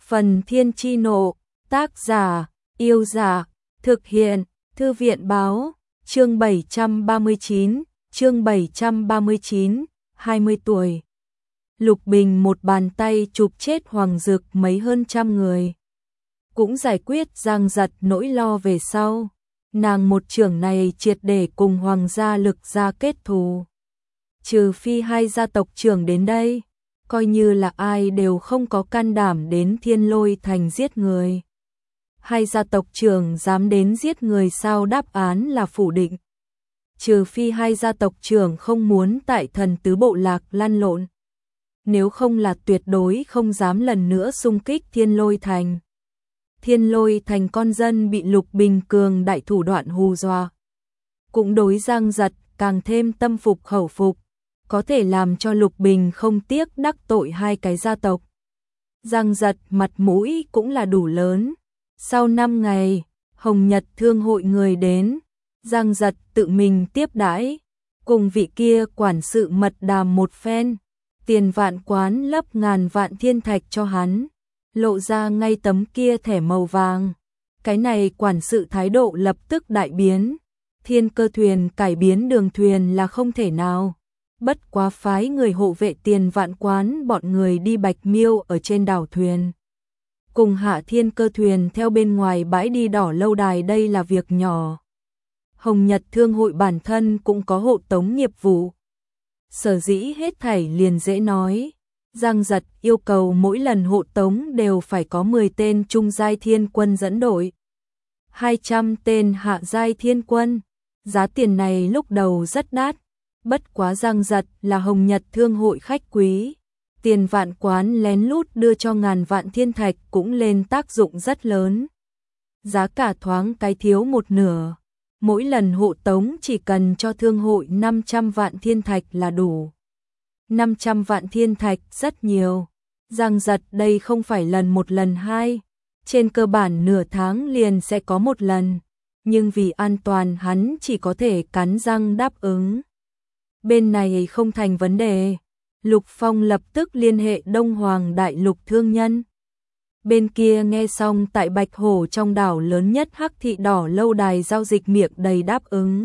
Phần Thiên Chi Nộ, tác giả, Yêu Dạ, thực hiện, Thư viện Báo, chương 739, 20 tuổi. Lục Bình một bàn tay chụp chết Hoàng Dực mấy hơn trăm người. Cũng giải quyết Giang Giật nỗi lo về sau. Nàng một trưởng này triệt để cùng Hoàng gia Lực gia kết thù. Trừ phi hai gia tộc trưởng đến đây, coi như là ai đều không có can đảm đến Thiên Lôi Thành giết người. Hai gia tộc trưởng dám đến giết người sao? Đáp án là phủ định. Trừ phi hai gia tộc trưởng không muốn tại Thần Tứ Bộ Lạc lăn lộn. Nếu không là tuyệt đối không dám lần nữa xung kích Thiên Lôi Thành. Thiên Lôi Thành con dân bị Lục Bình cường đại thủ đoạn hù dọa. Cũng đối Giang Giật càng thêm tâm phục khẩu phục. Có thể làm cho Lục Bình không tiếc đắc tội hai cái gia tộc. Giang Giật mặt mũi cũng là đủ lớn. Sau 5 ngày, Hồng Nhật Thương hội người đến, Giang Giật tự mình tiếp đãi, cùng vị kia quản sự mật đàm một phen, tiền vạn quán lấp ngàn vạn thiên thạch cho hắn, lộ ra ngay tấm kia thẻ màu vàng. Cái này quản sự thái độ lập tức đại biến, Thiên Cơ thuyền cải biến đường thuyền là không thể nào. Bất quá phái người hộ vệ tiền vạn quán bọn người đi Bạch Miêu ở trên đảo thuyền. Cùng hạ Thiên Cơ thuyền theo bên ngoài bãi đi đỏ lâu đài, đây là việc nhỏ. Hồng Nhật Thương hội bản thân cũng có hộ tống nghiệp vụ. Sở dĩ hết thảy liền dễ nói. Giang Giật yêu cầu mỗi lần hộ tống đều phải có 10 tên trung giai thiên quân dẫn đội. 200 tên hạ giai thiên quân. Giá tiền này lúc đầu rất đắt. Bất quá Giang Giật là Hồng Nhật Thương hội khách quý. Tiền vạn quán lén lút đưa cho ngàn vạn thiên thạch cũng lên tác dụng rất lớn. Giá cả thoáng cái thiếu một nửa. Mỗi lần hộ tống chỉ cần cho thương hội 500 vạn thiên thạch là đủ. 500 vạn thiên thạch rất nhiều. Giang Giật đây không phải lần một lần hai. Trên cơ bản nửa tháng liền sẽ có một lần. Nhưng vì an toàn hắn chỉ có thể cắn răng đáp ứng. Bên này không thành vấn đề. Lục Phong lập tức liên hệ Đông Hoàng Đại Lục thương nhân. Bên kia nghe xong tại Bạch Hổ trong đảo lớn nhất Hắc Thị Đỏ lâu đài giao dịch miệng đầy đáp ứng.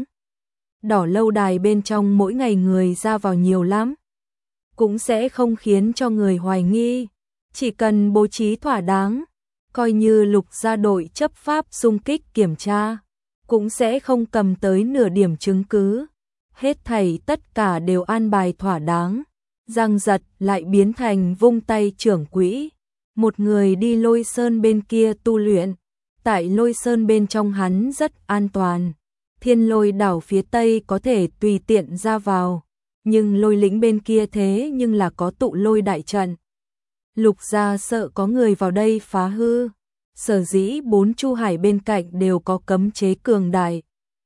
Đỏ lâu đài bên trong mỗi ngày người ra vào nhiều lắm. Cũng sẽ không khiến cho người hoài nghi. Chỉ cần bố trí thỏa đáng, coi như Lục gia đội chấp pháp xung kích kiểm tra, cũng sẽ không cầm tới nửa điểm chứng cứ. Hết thảy tất cả đều an bài thỏa đáng. Giang Giật lại biến thành vung tay trưởng quỹ. Một người đi Lôi Sơn bên kia tu luyện. Tại Lôi Sơn bên trong hắn rất an toàn. Thiên Lôi đảo phía tây có thể tùy tiện ra vào. Nhưng Lôi lĩnh bên kia thế nhưng là có tụ lôi đại trận. Lục gia sợ có người vào đây phá hư. Sở dĩ 4 chu hải bên cạnh đều có cấm chế cường đại.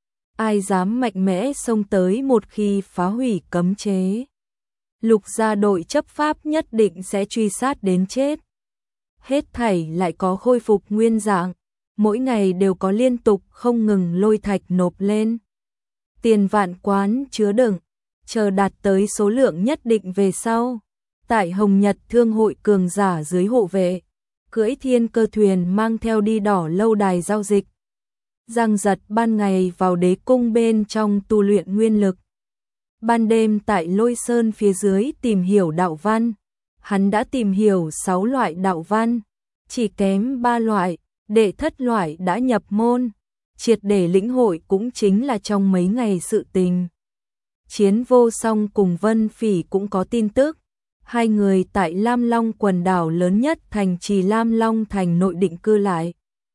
Ai dám mạnh mẽ xông tới một khi phá hủy cấm chế. Lục gia đội chấp pháp nhất định sẽ truy sát đến chết. Hết thảy lại có khôi phục nguyên dạng. Mỗi ngày đều có liên tục không ngừng lôi thạch nộp lên. Tiền vạn quán chứa đựng. Chờ đạt tới số lượng nhất định về sau. Tại Hồng Nhật Thương hội cường giả dưới hộ vệ. Cưỡi Thiên Cơ thuyền mang theo đi đỏ lâu đài giao dịch. Giang Giật ban ngày vào đế cung bên trong tu luyện nguyên lực. Ban đêm tại Lôi Sơn phía dưới tìm hiểu đạo văn. Hắn đã tìm hiểu 6 loại đạo văn. Chỉ kém 3 loại, đệ thất loại đã nhập môn. Triệt để lĩnh hội cũng chính là trong mấy ngày sự tình. Chiến Vô Song cùng Vân Phỉ cũng có tin tức. Hai người tại Lam Long quần đảo lớn nhất thành trì Lam Long thành nội định cư lại.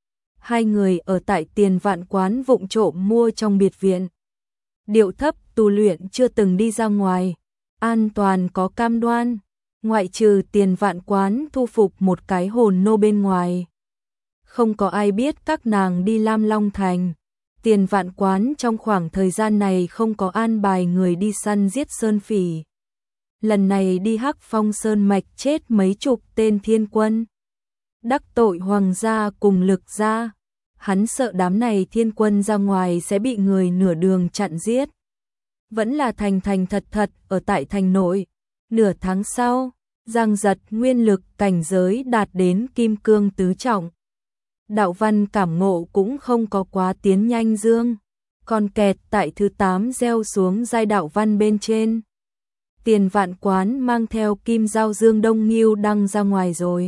Hai người ở tại tiền vạn quán vụng trộm mua trong biệt viện. Điệu thấp tu luyện chưa từng đi ra ngoài. An toàn có cam đoan. Ngoại trừ tiền vạn quán thu phục một cái hồn nô bên ngoài. Không có ai biết các nàng đi Lam Long thành. Tiền vạn quán trong khoảng thời gian này không có an bài người đi săn giết sơn phỉ. Lần này đi Hắc Phong Sơn mạch chết mấy chục tên thiên quân. Đắc tội Hoàng gia cùng Lực gia. Hắn sợ đám này thiên quân ra ngoài sẽ bị người nửa đường chặn giết. Vẫn là thành thật ở tại thành nội. Nửa tháng sau, Giang Giật nguyên lực cảnh giới đạt đến kim cương tứ trọng. Đạo văn cảm ngộ cũng không có quá tiến nhanh dương, còn kẹt tại thứ 8 gieo xuống giai đạo văn bên trên. Tiền Vạn Quán mang theo kim giao dương Đông Ngưu đăng ra ngoài rồi.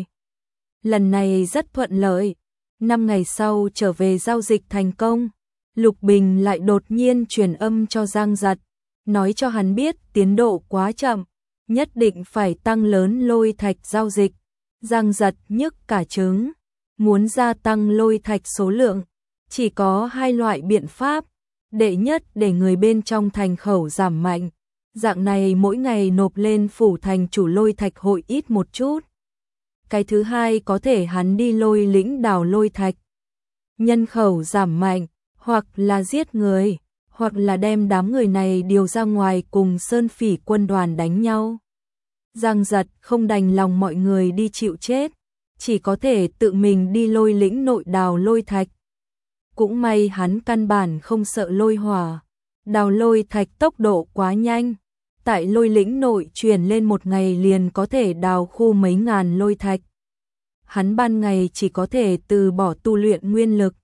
Lần này rất thuận lợi, 5 ngày sau trở về giao dịch thành công. Lục Bình lại đột nhiên truyền âm cho Giang Giật, nói cho hắn biết tiến độ quá chậm, nhất định phải tăng lớn lôi thạch giao dịch. Giang Giật nhức cả trứng, muốn gia tăng lôi thạch số lượng, chỉ có 2 loại biện pháp. Đệ nhất để người bên trong thành khẩu giảm mạnh, dạng này mỗi ngày nộp lên phủ thành chủ lôi thạch hội ít một chút. Cái thứ hai có thể hắn đi lôi lĩnh đào lôi thạch. Nhân khẩu giảm mạnh, hoặc là giết người, hoặc là đem đám người này điều ra ngoài cùng Sơn Phỉ quân đoàn đánh nhau. Giang Giật không đành lòng mọi người đi chịu chết, chỉ có thể tự mình đi lôi lĩnh nội đào lôi thạch. Cũng may hắn căn bản không sợ lôi hỏa, đào lôi thạch tốc độ quá nhanh. Tại lôi lĩnh nội chuyển lên một ngày liền có thể đào khu mấy ngàn lôi thạch. Hắn ban ngày chỉ có thể từ bỏ tu luyện nguyên lực,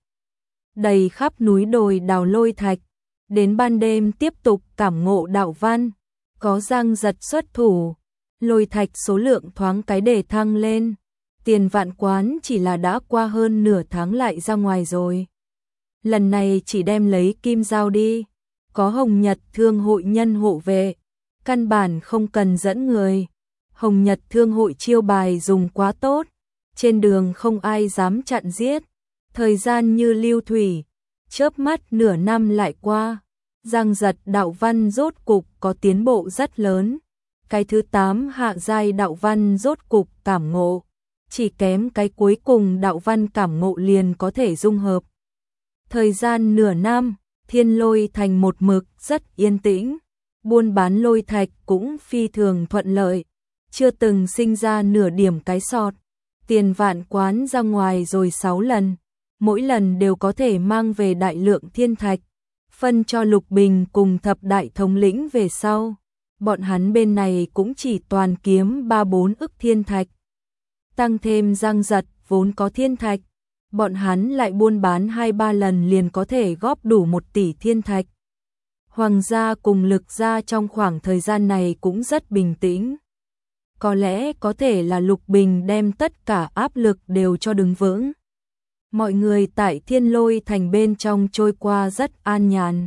đầy khắp núi đồi đào lôi thạch, đến ban đêm tiếp tục cảm ngộ đạo văn. Có Giang Giật xuất thủ, lôi thạch số lượng thoáng cái để thăng lên. Tiền Vạn Quán chỉ là đã qua hơn nửa tháng lại ra ngoài rồi. Lần này chỉ đem lấy kim giao đi, có Hồng Nhật Thương hội nhân hộ vệ, căn bản không cần dẫn người. Hồng Nhật Thương hội chiêu bài dùng quá tốt, trên đường không ai dám chặn giết. Thời gian như lưu thủy, chớp mắt nửa năm lại qua. Giang Giật đạo văn rốt cục có tiến bộ rất lớn. Cái thứ 8 hạ giai đạo văn rốt cục cảm ngộ, chỉ kém cái cuối cùng đạo văn cảm ngộ liền có thể dung hợp. Thời gian nửa năm, Thiên Lôi thành một mực rất yên tĩnh, buôn bán lôi thạch cũng phi thường thuận lợi, chưa từng sinh ra nửa điểm cái sọt. Tiền Vạn Quán ra ngoài rồi 6 lần, mỗi lần đều có thể mang về đại lượng thiên thạch, phân cho Lục Bình cùng thập đại thống lĩnh về sau. Bọn hắn bên này cũng chỉ toàn kiếm 3-4 ức thiên thạch. Tăng thêm Giang Giật vốn có thiên thạch, bọn hắn lại buôn bán 2-3 lần liền có thể góp đủ 1 tỷ thiên thạch. Hoàng gia cùng Lực gia trong khoảng thời gian này cũng rất bình tĩnh. Có lẽ có thể là Lục Bình đem tất cả áp lực đều cho đứng vững. Mọi người tại Thiên Lôi thành bên trong trôi qua rất an nhàn.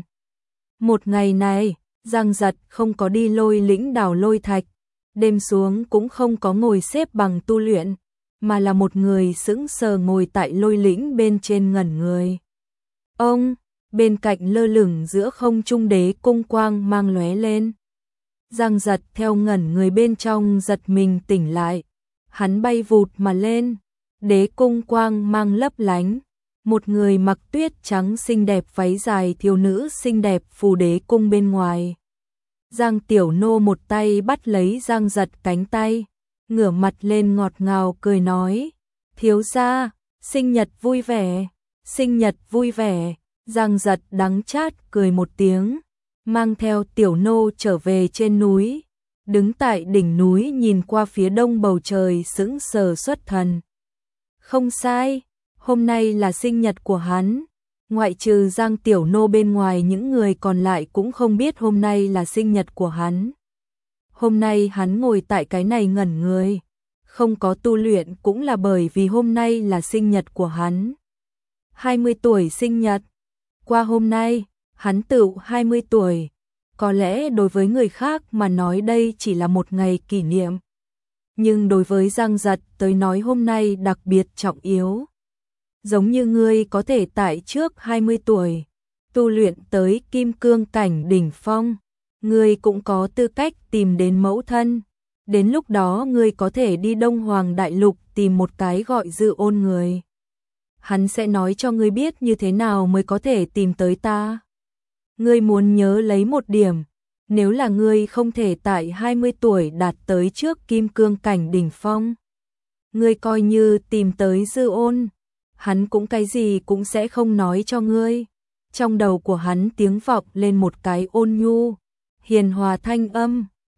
Một ngày này, Giang Giật không có đi lôi lĩnh đào lôi thạch, đêm xuống cũng không có ngồi xếp bằng tu luyện, mà là một người sững sờ ngồi tại lôi lĩnh bên trên ngẩn người. Ông, bên cạnh lơ lửng giữa không trung đế cung quang mang lóe lên. Giang Giật theo ngẩn người bên trong giật mình tỉnh lại, hắn bay vụt mà lên, đế cung quang mang lấp lánh, một người mặc tuyết trắng xinh đẹp váy dài thiếu nữ xinh đẹp phù đế cung bên ngoài. Giang Tiểu Nô một tay bắt lấy Giang Giật cánh tay, ngửa mặt lên ngọt ngào cười nói, thiếu gia, sinh nhật vui vẻ, sinh nhật vui vẻ. Giang Giật đắng chát cười một tiếng, mang theo Tiểu Nô trở về trên núi, đứng tại đỉnh núi nhìn qua phía đông bầu trời sững sờ xuất thần. Không sai, hôm nay là sinh nhật của hắn, ngoại trừ Giang Tiểu Nô bên ngoài những người còn lại cũng không biết hôm nay là sinh nhật của hắn. Hôm nay hắn ngồi tại cái này ngẩn người, không có tu luyện cũng là bởi vì hôm nay là sinh nhật của hắn. 20 tuổi sinh nhật, qua hôm nay, hắn tựu 20 tuổi, có lẽ đối với người khác mà nói đây chỉ là một ngày kỷ niệm. Nhưng đối với Giang Giật tới nói hôm nay đặc biệt trọng yếu. Giống như ngươi có thể tại trước 20 tuổi, tu luyện tới kim cương cảnh đỉnh phong, ngươi cũng có tư cách tìm đến mẫu thân. Đến lúc đó ngươi có thể đi Đông Hoàng Đại Lục tìm một cái gọi Dư Ôn người. Hắn sẽ nói cho ngươi biết như thế nào mới có thể tìm tới ta. Ngươi muốn nhớ lấy một điểm, nếu là ngươi không thể tại 20 tuổi đạt tới trước kim cương cảnh đỉnh phong, ngươi coi như tìm tới Dư Ôn, hắn cũng cái gì cũng sẽ không nói cho ngươi. Trong đầu của hắn tiếng vọng lên một cái ôn nhu, hiền hòa thanh âm,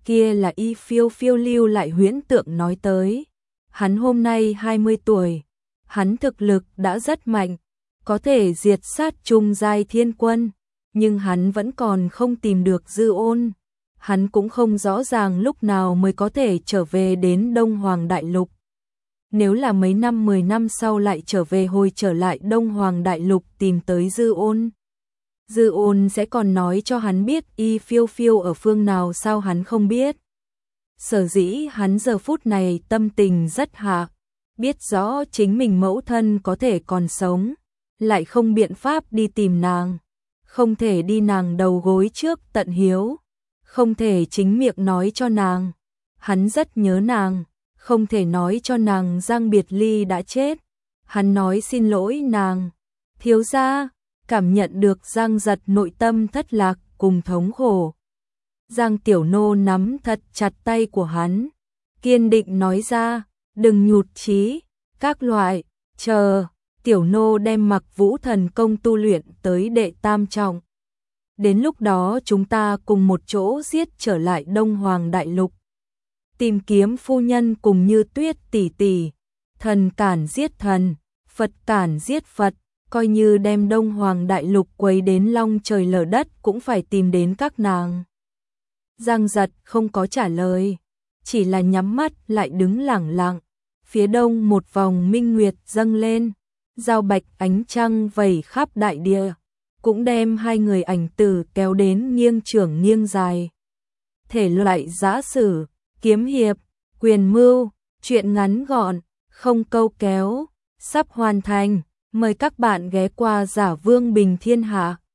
kia là Y Phiêu Phiêu lưu lại huyễn tượng nói tới. Hắn hôm nay 20 tuổi, hắn thực lực đã rất mạnh, có thể diệt sát trung giai thiên quân, nhưng hắn vẫn còn không tìm được Dư Ôn. Hắn cũng không rõ ràng lúc nào mới có thể trở về đến Đông Hoàng Đại Lục. Nếu là mấy năm 10 năm sau lại trở về hồi trở lại Đông Hoàng Đại Lục tìm tới Dư Ôn. Dư Ôn sẽ còn nói cho hắn biết Y Phiêu Phiêu ở phương nào sao hắn không biết. Sở dĩ hắn giờ phút này tâm tình rất hạ, biết rõ chính mình mẫu thân có thể còn sống, lại không biện pháp đi tìm nàng, không thể đi nàng đầu gối trước tận hiếu, không thể chính miệng nói cho nàng, hắn rất nhớ nàng, không thể nói cho nàng Giang Biệt Ly đã chết, hắn nói xin lỗi nàng, thiếu gia, cảm nhận được Giang Giật nội tâm thất lạc cùng thống khổ. Giang Tiểu Nô nắm thật chặt tay của hắn, kiên định nói ra, đừng nhụt chí, các loại, chờ, Tiểu Nô đem Mặc Vũ thần công tu luyện tới đệ tam trọng. Đến lúc đó chúng ta cùng một chỗ giết trở lại Đông Hoàng Đại Lục. Tìm kiếm phu nhân cùng Như Tuyết tỷ tỷ, thần cản giết thần, Phật cản giết Phật, coi như đem Đông Hoàng Đại Lục quấy đến long trời lở đất cũng phải tìm đến các nàng. Giang Giật không có trả lời, chỉ là nhắm mắt lại đứng lẳng lặng. Phía đông một vòng minh nguyệt dâng lên, giao bạch ánh trăng vẩy khắp đại địa, cũng đem hai người ảnh tử kéo đến nghiêng trưởng nghiêng dài. Thể loại giã sử, kiếm hiệp, quyền mưu, truyện ngắn gọn, không câu kéo, sắp hoàn thành. Mời các bạn ghé qua Giả Vương Bình Thiên Hạ.